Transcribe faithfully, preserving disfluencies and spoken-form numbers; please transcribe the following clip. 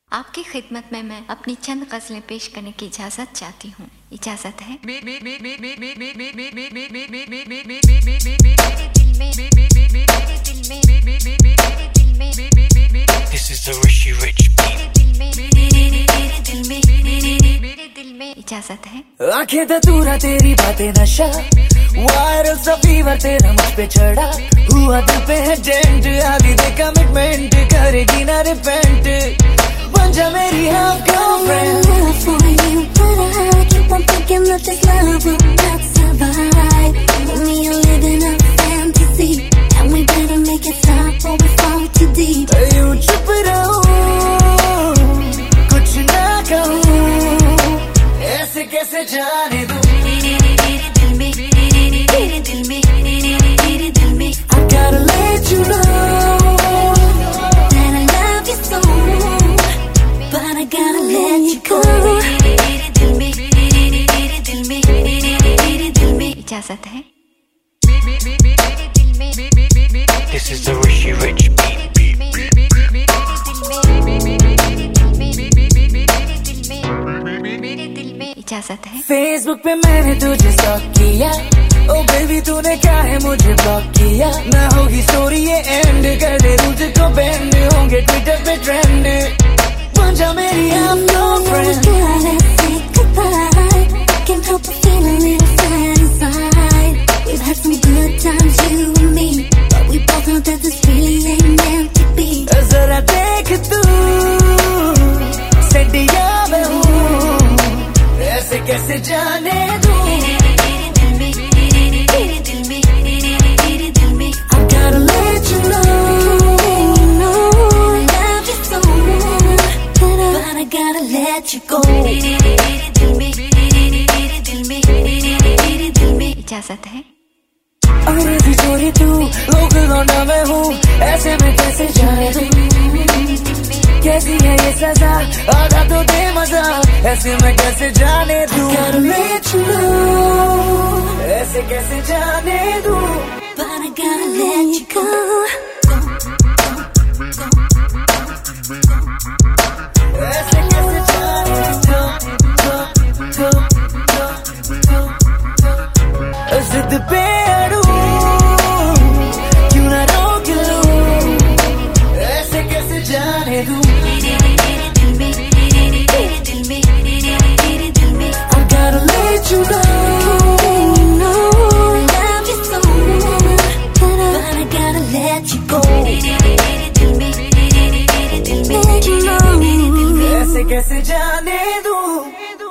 आपकी खिदमत में मैं अपनी चंद गजलें पेश करने की इजाजत चाहती हूँ। इजाजत है। This is the Rishi Rich beat. इजाजत है। आंखें धतूरा तेरी बातें नशा, वायरल सा फीवर तेरा मुझ पे चढ़ा, हुआ दिल पे है डेंट, आगे दे कमिटमेंट, करेगी ना रिपेंट, बन जा मेरी half girlfriend. I keep on thinking that this love will not survive. We are living a fantasy, and we better make it stop or we fall too deep. यूं चुप रहो, कुछ ना कहूँ, ऐसे कैसे जाने दूँ। I gotta let you know that I love you so, but I gotta let you go. इजाजत है। This is the Rishi Rich beat. इजाजत है। फेसबुक पे मैंने तुझे स्टॉक किया, ओ बेबी तूने क्या है मुझे ब्लॉक किया, ना होगी स्टोरी ये एंड, कर दे तुझको बैंड, होंगे ट्विटर पे ट्रेंड, बन जा मेरी हम girlfriend. Can't help but feel a little sad inside. We've had some good times, you and me, but we both know that this really ain't meant to be. जरा देख तू सडिया मैं हूँ, ऐसे कैसे जाने दूँ। I gotta let you know I love you so, but I gotta let you go. इजाजत है। अंग्रेजी चोरी तू, लोकल लौंडा मैं हूँ, ऐसे में कैसे जाने दूँ। कैसी है ये सजा, आधा तो दे मजा, ऐसे में कैसे जाने दूँ। I gotta let you know, ऐसे कैसे जाने दूँ। But I gotta let you go. ऐसे कैसे जाने दूँ। जिद पे अड़ूं, क्यों ना रोक लूं, ऐसे कैसे जाने दूं। I gotta let you know I love you so, but I gotta let you go. Let you know ऐसे कैसे जाने दूं।